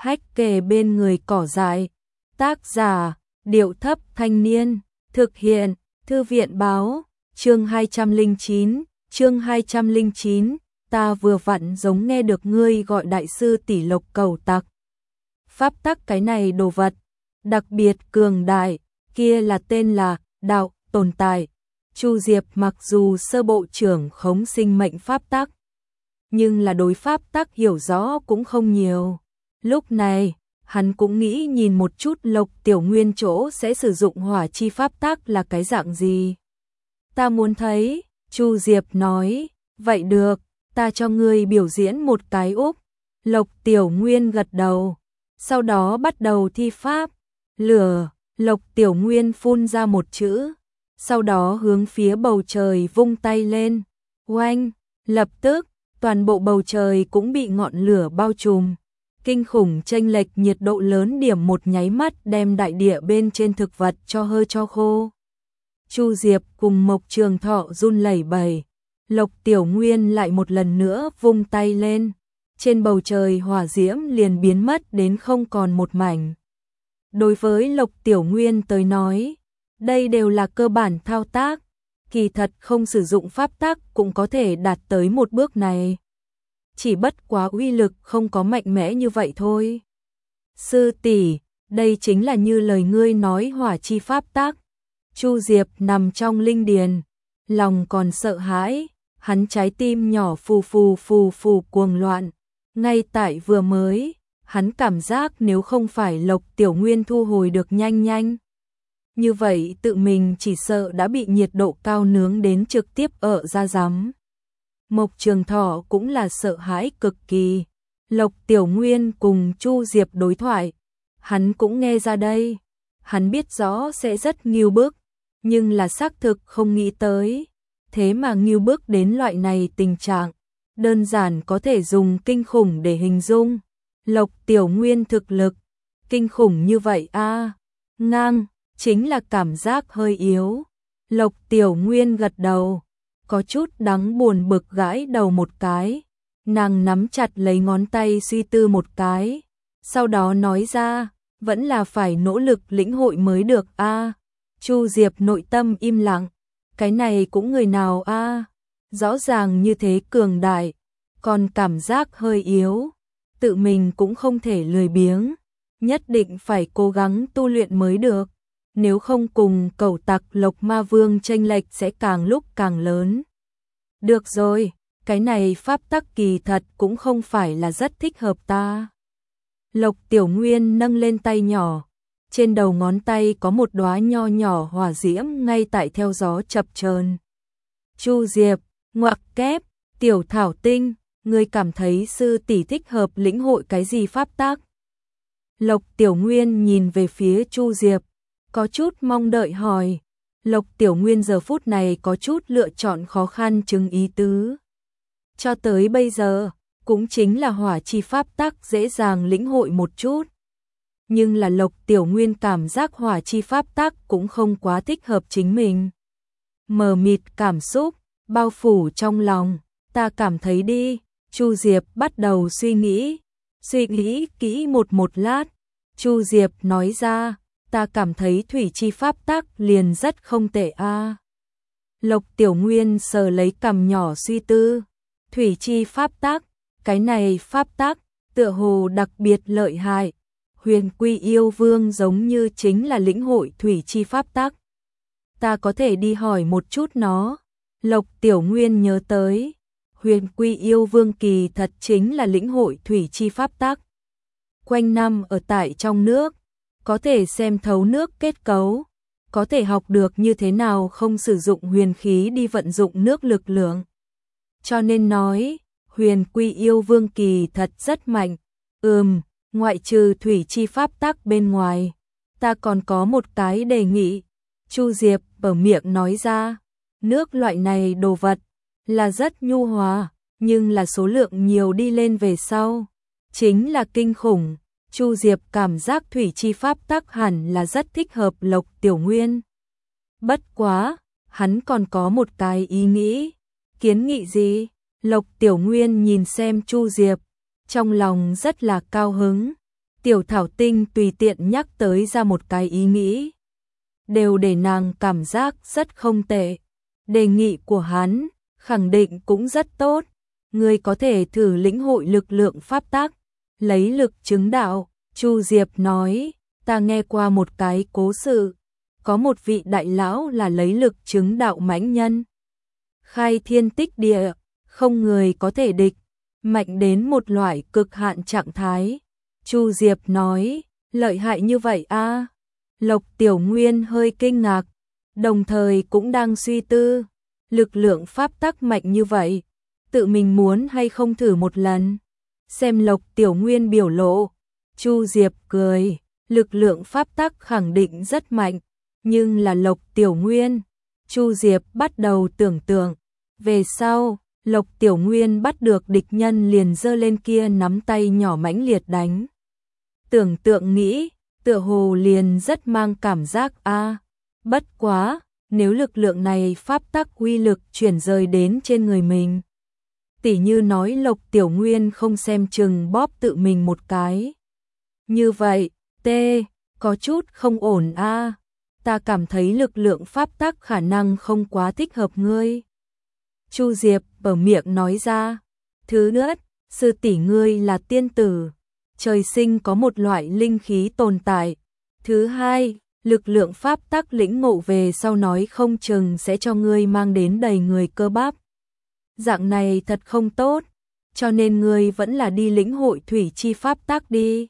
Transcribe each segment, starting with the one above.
hách kề bên người cỏ dại. Tác giả, Điệu Thấp Thanh Niên, thực hiện, Thư viện Báo, chương 209, ta vừa vặn giống nghe được ngươi gọi đại sư tỷ Lộc cầu tặc. Pháp tắc cái này đồ vật, đặc biệt cường đại, kia là tên là đạo tồn tại. Chu Diệp mặc dù sơ bộ trưởng khống sinh mệnh pháp tắc, nhưng là đối pháp tắc hiểu rõ cũng không nhiều. Lúc này, hắn cũng nghĩ nhìn một chút Lộc Tiểu Nguyên chỗ sẽ sử dụng hỏa chi pháp tắc là cái dạng gì. Ta muốn thấy, Chu Diệp nói, vậy được, ta cho ngươi biểu diễn một cái úp. Lộc Tiểu Nguyên gật đầu, sau đó bắt đầu thi pháp. Lửa, Lộc Tiểu Nguyên phun ra một chữ, sau đó hướng phía bầu trời vung tay lên. Oanh, lập tức, toàn bộ bầu trời cũng bị ngọn lửa bao trùm. Kinh khủng chênh lệch nhiệt độ lớn điểm một nháy mắt đem đại địa bên trên thực vật cho hơi cho khô. Chu Diệp cùng Mộc Trường Thọ run lẩy bẩy. Lộc Tiểu Nguyên lại một lần nữa vung tay lên. Trên bầu trời hỏa diễm liền biến mất đến không còn một mảnh. Đối với Lộc Tiểu Nguyên tới nói, đây đều là cơ bản thao tác. Kỳ thật không sử dụng pháp tắc cũng có thể đạt tới một bước này. Chỉ bất quá uy lực không có mạnh mẽ như vậy thôi. Sư tỷ, đây chính là như lời ngươi nói hỏa chi pháp tắc. Chu Diệp nằm trong linh điền, lòng còn sợ hãi, hắn trái tim nhỏ phù phù cuồng loạn. Ngay tại vừa mới, hắn cảm giác nếu không phải Lộc Tiểu Nguyên thu hồi được nhanh, như vậy tự mình chỉ sợ đã bị nhiệt độ cao nướng đến trực tiếp ở da rắm. Mộc Trường Thọ cũng là sợ hãi cực kỳ. Lộc Tiểu Nguyên cùng Chu Diệp đối thoại, hắn cũng nghe ra đây. Hắn biết rõ sẽ rất ngưu bức, nhưng là xác thực không nghĩ tới. Thế mà ngưu bức đến loại này tình trạng, đơn giản có thể dùng kinh khủng để hình dung. Lộc Tiểu Nguyên thực lực, kinh khủng như vậy a, ngang, chính là cảm giác hơi yếu. Lộc Tiểu Nguyên gật đầu, có chút đáng buồn bực gãi đầu một cái. Nàng nắm chặt lấy ngón tay suy tư một cái, sau đó nói ra, vẫn là phải nỗ lực lĩnh hội mới được a. Chu Diệp nội tâm im lặng, cái này cũng người nào a, rõ ràng như thế cường đại, còn cảm giác hơi yếu, tự mình cũng không thể lười biếng, nhất định phải cố gắng tu luyện mới được, nếu không cùng cẩu tặc Lộc Ma Vương chênh lệch sẽ càng lúc càng lớn. Được rồi, cái này pháp tắc kỳ thật cũng không phải là rất thích hợp ta. Lộc Tiểu Nguyên nâng lên tay nhỏ, trên đầu ngón tay có một đóa nho nhỏ hỏa diễm ngay tại theo gió chập chờn. Chu Diệp, ngoặc kép, Tiểu Thảo Tinh, ngươi cảm thấy sư tỷ thích hợp lĩnh hội cái gì pháp tắc? Lộc Tiểu Nguyên nhìn về phía Chu Diệp, có chút mong đợi hỏi. Lộc Tiểu Nguyên giờ phút này có chút lựa chọn khó khăn chứng ý tứ. Cho tới bây giờ, cũng chính là hỏa chi pháp tắc dễ dàng lĩnh hội một chút. Nhưng là Lộc Tiểu Nguyên cảm giác hỏa chi pháp tắc cũng không quá thích hợp chính mình. Mờ mịt cảm xúc, bao phủ trong lòng, ta cảm thấy đi. Chu Diệp bắt đầu suy nghĩ kỹ một lát. Chu Diệp nói ra, ta cảm thấy thủy chi pháp tắc liền rất không tệ a. Lộc Tiểu Nguyên sờ lấy cằm nhỏ suy tư, thủy chi pháp tắc, cái này pháp tắc tựa hồ đặc biệt lợi hại. Huyền Quy Yêu Vương giống như chính là lĩnh hội thủy chi pháp tắc. Ta có thể đi hỏi một chút nó. Lộc Tiểu Nguyên nhớ tới, Huyền Quy Yêu Vương kỳ thật chính là lĩnh hội thủy chi pháp tắc. Quanh năm ở tại trong nước, có thể xem thấu nước kết cấu, có thể học được như thế nào không sử dụng huyền khí đi vận dụng nước lực lượng. Cho nên nói, Huyền Quy Yêu Vương kỳ thật rất mạnh. Ngoại trừ thủy chi pháp tắc bên ngoài, ta còn có một cái đề nghị. Chu Diệp mở miệng nói ra, nước loại này đồ vật là rất nhu hòa, nhưng là số lượng nhiều đi lên về sau, chính là kinh khủng. Chu Diệp cảm giác thủy chi pháp tắc hẳn là rất thích hợp Lộc Tiểu Nguyên. Bất quá, hắn còn có một cái ý nghĩ. Kiến nghị gì? Lộc Tiểu Nguyên nhìn xem Chu Diệp, trong lòng rất là cao hứng. Tiểu Thảo Tinh tùy tiện nhắc tới ra một cái ý nghĩ, đều để nàng cảm giác rất không tệ. Đề nghị của hắn khẳng định cũng rất tốt, ngươi có thể thử lĩnh hội lực lượng pháp tắc, lấy lực chứng đạo. Chu Diệp nói, ta nghe qua một cái cố sự, có một vị đại lão là lấy lực chứng đạo mãnh nhân, khai thiên tích địa, không người có thể địch, mạnh đến một loại cực hạn trạng thái. Chu Diệp nói, lợi hại như vậy a? Lộc Tiểu Nguyên hơi kinh ngạc, đồng thời cũng đang suy tư, lực lượng pháp tắc mạnh như vậy, tự mình muốn hay không thử một lần. Xem Lộc Tiểu Nguyên biểu lộ, Chu Diệp cười, lực lượng pháp tắc khẳng định rất mạnh, nhưng là Lộc Tiểu Nguyên. Chu Diệp bắt đầu tưởng tượng, về sau, Lộc Tiểu Nguyên bắt được địch nhân liền giơ lên kia nắm tay nhỏ mãnh liệt đánh. Tưởng tượng nghĩ, tựa hồ liền rất mang cảm giác a. Bất quá, nếu lực lượng này pháp tắc uy lực chuyển rời đến trên người mình, tỉ như nói Lộc Tiểu Nguyên không xem chừng bóp tự mình một cái. Như vậy, có chút không ổn a. Ta cảm thấy lực lượng pháp tắc khả năng không quá thích hợp ngươi. Chu Diệp bở miệng nói ra. Thứ nhất, sư tỷ ngươi là tiên tử, trời sinh có một loại linh khí tồn tại. Thứ hai, lực lượng pháp tắc lĩnh ngộ về sau nói không chừng sẽ cho ngươi mang đến đầy người cơ bắp. Dạng này thật không tốt, cho nên ngươi vẫn là đi lĩnh hội thủy chi pháp tắc đi.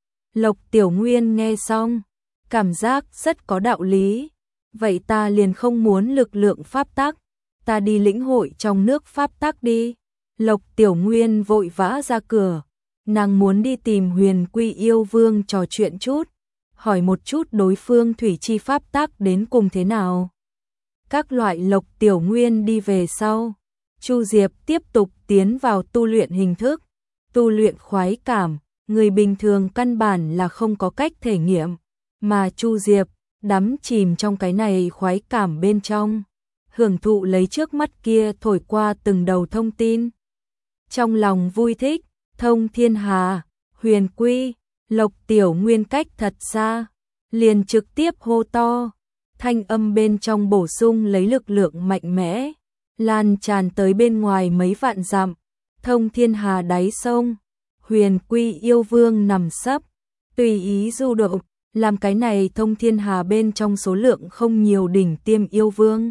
Lộc Tiểu Nguyên nghe xong, cảm giác rất có đạo lý. Vậy ta liền không muốn lực lượng pháp tắc, ta đi lĩnh hội trong nước pháp tắc đi. Lộc Tiểu Nguyên vội vã ra cửa, nàng muốn đi tìm Huyền Quy Yêu Vương trò chuyện chút, hỏi một chút đối phương thủy chi pháp tắc đến cùng thế nào. Các loại Lộc Tiểu Nguyên đi về sau, Chu Diệp tiếp tục tiến vào tu luyện hình thức, tu luyện khoái cảm, người bình thường căn bản là không có cách thể nghiệm, mà Chu Diệp đắm chìm trong cái này khoái cảm bên trong, hưởng thụ lấy trước mắt kia thổi qua từng đầu thông tin. Trong lòng vui thích, Thông Thiên Hà, Huyền Quy, Lộc Tiểu Nguyên cách thật xa, liền trực tiếp hô to, thanh âm bên trong bổ sung lấy lực lượng mạnh mẽ, lan tràn tới bên ngoài mấy vạn dặm. Thông Thiên Hà đáy sông, Huyền Quy Yêu Vương nằm sấp, tùy ý du động, làm cái này Thông Thiên Hà bên trong số lượng không nhiều đỉnh tiêm yêu vương.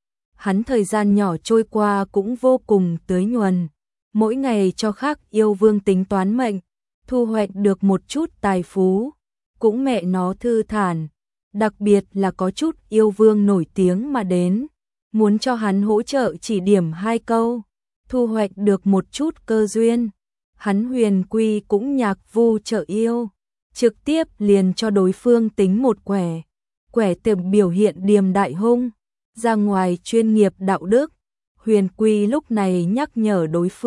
Hắn thời gian nhỏ trôi qua cũng vô cùng tưới nhuần, mỗi ngày cho khác yêu vương tính toán mệnh, thu hoạch được một chút tài phú, cũng mẹ nó thư thản, đặc biệt là có chút yêu vương nổi tiếng mà đến, muốn cho hắn hỗ trợ chỉ điểm 2 câu, thu hoạch được một chút cơ duyên. Hắn Huyền Quy cũng nhạc vu trợ yêu, trực tiếp liền cho đối phương tính một quẻ tiệm biểu hiện điềm đại hung, ra ngoài chuyên nghiệp đạo đức. Huyền Quy lúc này nhắc nhở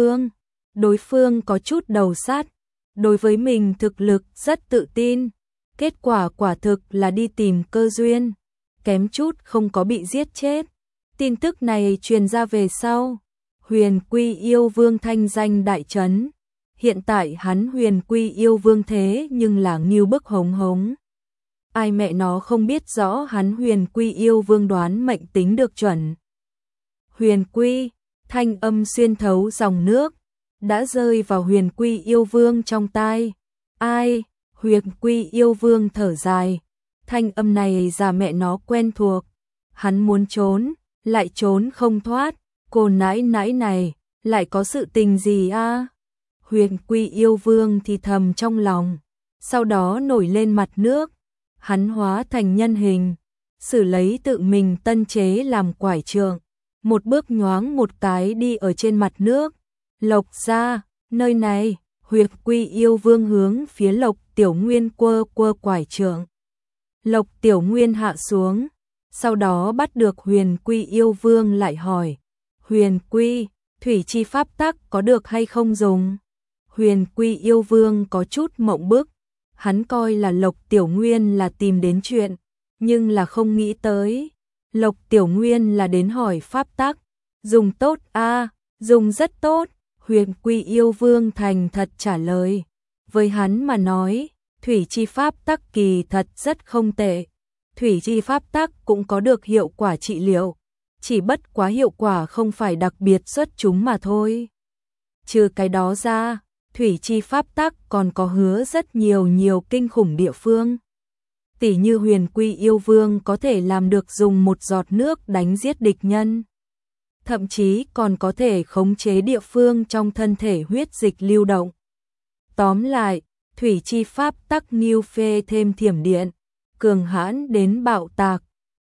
đối phương có chút đầu sát, đối với mình thực lực rất tự tin, kết quả quả thực là đi tìm cơ duyên, kém chút không có bị giết chết. Tin tức này truyền ra về sau, Huyền Quy Yêu Vương thanh danh đại chấn. Hiện tại hắn Huyền Quy Yêu Vương thế nhưng là ngưu bức hống hống. Ai mẹ nó không biết rõ hắn Huyền Quy Yêu Vương đoán mệnh tính được chuẩn. Huyền Quy, thanh âm xuyên thấu dòng nước, đã rơi vào Huyền Quy Yêu Vương trong tai. Ai? Huyền Quy Yêu Vương thở dài, thanh âm này già mẹ nó quen thuộc. Hắn muốn trốn, lại trốn không thoát, cô nãi nãi này, lại có sự tình gì a? Huyền Quy Yêu Vương thì thầm trong lòng, sau đó nổi lên mặt nước, hắn hóa thành nhân hình, xử lấy tự mình tân chế làm quải trượng, một bước nhoáng một cái đi ở trên mặt nước. Lộc ra, nơi này, Huyền Quy Yêu Vương hướng phía Lộc Tiểu Nguyên quơ quải trượng. Lộc Tiểu Nguyên hạ xuống, sau đó bắt được Huyền Quy Yêu Vương lại hỏi, Huyền Quy, thủy chi pháp tắc có được hay không dùng? Huyền Quy Yêu Vương có chút mộng bức, hắn coi là Lộc Tiểu Nguyên là tìm đến chuyện, nhưng là không nghĩ tới, Lộc Tiểu Nguyên là đến hỏi pháp tắc, dùng tốt a, dùng rất tốt. Huyền Quy Yêu Vương thành thật trả lời, với hắn mà nói, thủy chi pháp tắc kỳ thật rất không tệ. Thủy chi pháp tắc cũng có được hiệu quả trị liệu, chỉ bất quá hiệu quả không phải đặc biệt xuất chúng mà thôi. Trừ cái đó ra, thủy chi pháp tắc còn có hứa rất nhiều kinh khủng địa phương. Tỉ như Huyền Quy Yêu Vương có thể làm được dùng một giọt nước đánh giết địch nhân. Thậm chí còn có thể khống chế địa phương trong thân thể huyết dịch lưu động. Tóm lại, thủy chi pháp tắc nghiêu phê thêm thiểm điện, cường hãn đến bạo tạc.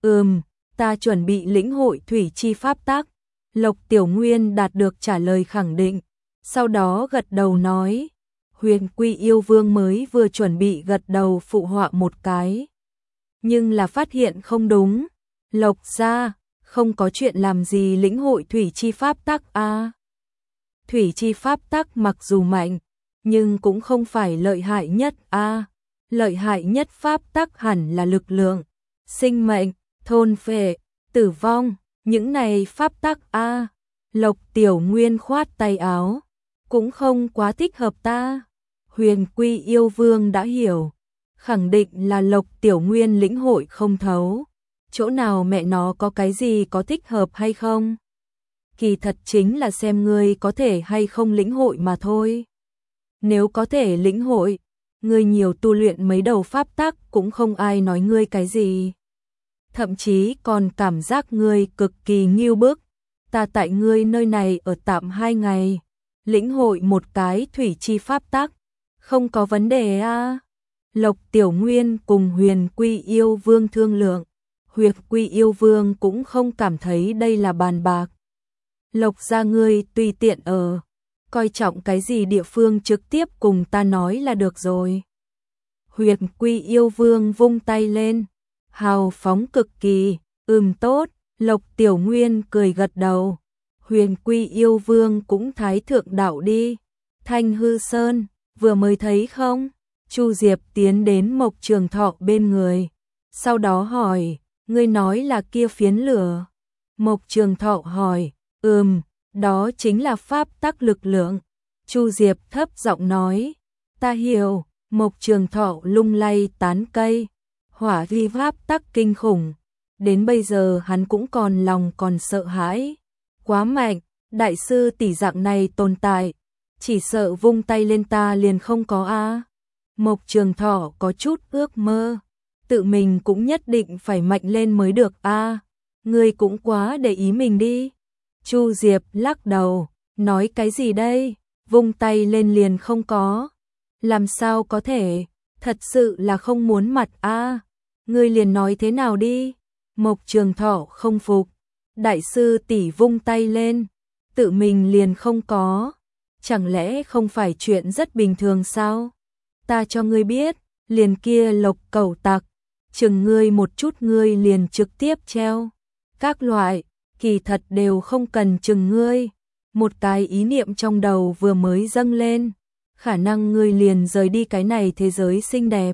Ta chuẩn bị lĩnh hội thủy chi pháp tắc. Lộc Tiểu Nguyên đạt được trả lời khẳng định, sau đó gật đầu nói. Huyền Quy Yêu Vương mới vừa chuẩn bị gật đầu phụ họa một cái, nhưng là phát hiện không đúng. Lộc gia không có chuyện làm gì lĩnh hội thủy chi pháp tắc a. Thủy chi pháp tắc mặc dù mạnh, nhưng cũng không phải lợi hại nhất a. Lợi hại nhất pháp tắc hẳn là lực lượng, sinh mệnh, thôn phệ, tử vong, những này pháp tắc a. Lộc Tiểu Nguyên khoát tay áo, cũng không quá thích hợp ta. Huyền Quy Yêu Vương đã hiểu, khẳng định là Lộc Tiểu Nguyên lĩnh hội không thấu. Chỗ nào mẹ nó có cái gì có thích hợp hay không? Kỳ thật chính là xem ngươi có thể hay không lĩnh hội mà thôi. Nếu có thể lĩnh hội, ngươi nhiều tu luyện mấy đầu pháp tắc cũng không ai nói ngươi cái gì. Thậm chí còn cảm giác ngươi cực kỳ nghiêu bức. Ta tại ngươi nơi này ở tạm 2 ngày, lĩnh hội một cái thủy chi pháp tắc, không có vấn đề a. Lộc Tiểu Nguyên cùng Huyền Quy Yêu Vương thương lượng. Huyền Quy Yêu Vương cũng không cảm thấy đây là bàn bạc. Lộc gia ngươi tùy tiện ở, coi trọng cái gì địa phương trực tiếp cùng ta nói là được rồi. Huyền Quy Yêu Vương vung tay lên, hào phóng cực kỳ. Tốt. Lộc Tiểu Nguyên cười gật đầu. Huyền Quy Yêu Vương cũng thái thượng đạo đi. Thanh Hư Sơn, vừa mới thấy không? Chu Diệp tiến đến Mộc Trường Thọ bên người, sau đó hỏi, ngươi nói là kia phiến lửa. Mộc Trường Thọ hỏi, đó chính là pháp tắc lực lượng. Chu Diệp thấp giọng nói, ta hiểu. Mộc Trường Thọ lung lay tán cây, hỏa vi pháp tắc kinh khủng. Đến bây giờ hắn cũng còn sợ hãi. Quá mạnh, đại sư tỷ dạng này tồn tại, chỉ sợ vung tay lên ta liền không có a. Mộc Trường Thọ có chút ước mơ, tự mình cũng nhất định phải mạnh lên mới được a. Ngươi cũng quá để ý mình đi. Chu Diệp lắc đầu, nói cái gì đây, vung tay lên liền không có. Làm sao có thể, thật sự là không muốn mặt a. Ngươi liền nói thế nào đi. Mộc Trường Thọ không phục, đại sư tỷ vung tay lên, tự mình liền không có. Chẳng lẽ không phải chuyện rất bình thường sao? Ta cho ngươi biết, liền kia Lộc cẩu tặc, chừng ngươi một chút ngươi liền trực tiếp treo. Các loại, kỳ thật đều không cần chừng ngươi. Một cái ý niệm trong đầu vừa mới dâng lên, khả năng ngươi liền rời đi cái này thế giới xinh đẹp.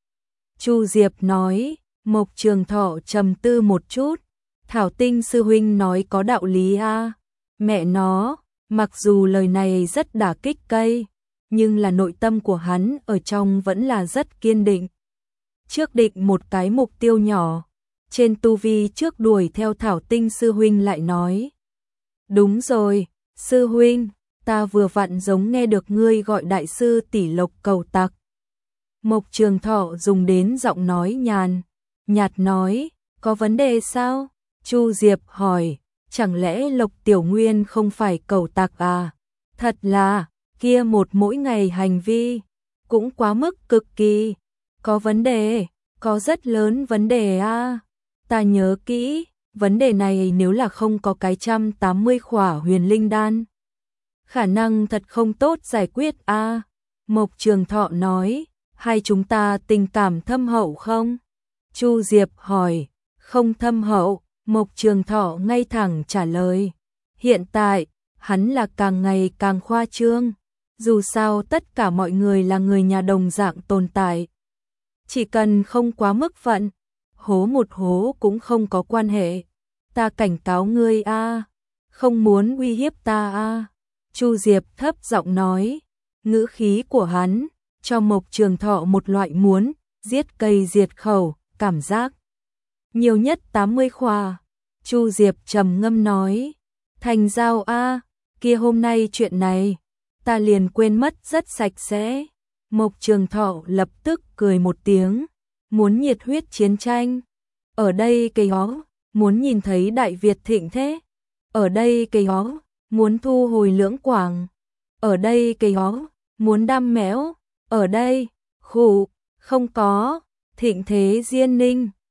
Chu Diệp nói. Mộc Trường Thọ trầm tư một chút, Thảo Tinh sư huynh nói có đạo lý a. Mẹ nó, mặc dù lời này rất đả kích cây, nhưng là nội tâm của hắn ở trong vẫn là rất kiên định. Trước định một cái mục tiêu nhỏ, trên tu vi trước đuổi theo Thảo Tinh sư huynh lại nói. Đúng rồi, sư huynh, ta vừa vặn giống nghe được ngươi gọi đại sư tỷ Lộc cầu tặc. Mộc Trường Thọ dùng đến giọng nói nhạt nói, có vấn đề sao? Chu Diệp hỏi, chẳng lẽ Lộc Tiểu Nguyên không phải cẩu tặc à? Thật là, kia một mỗi ngày hành vi, cũng quá mức cực kỳ. Có vấn đề, có rất lớn vấn đề a. Ta nhớ kỹ, vấn đề này nếu là không có cái 180 khỏa huyền linh đan, khả năng thật không tốt giải quyết a. Mộc Trường Thọ nói, hai chúng ta tình cảm thâm hậu không? Chu Diệp hỏi, không thâm hậu. Mộc Trường Thọ ngay thẳng trả lời, hiện tại, hắn là càng ngày càng khoa trương. Dù sao tất cả mọi người là người nhà đồng dạng tồn tại. Chỉ cần không quá mức phận, hố một hố cũng không có quan hệ. Ta cảnh cáo ngươi a, không muốn uy hiếp ta a. Chu Diệp thấp giọng nói, ngữ khí của hắn, cho Mộc Trường Thọ một loại muốn giết cây diệt khẩu cảm giác. Nhiều nhất 80 khỏa. Chu Diệp trầm ngâm nói, thành giao a, kia hôm nay chuyện này, ta liền quên mất rất sạch sẽ. Mộc Trường Thọ lập tức cười một tiếng, muốn nhiệt huyết chiến tranh. Ở đây cây ó, muốn nhìn thấy Đại Việt thịnh thế. Ở đây cây ó, muốn thu hồi Lưỡng Quảng. Ở đây cây ó, muốn đam mẽo. Ở đây, khụ, không có, thịnh thế Diên Ninh.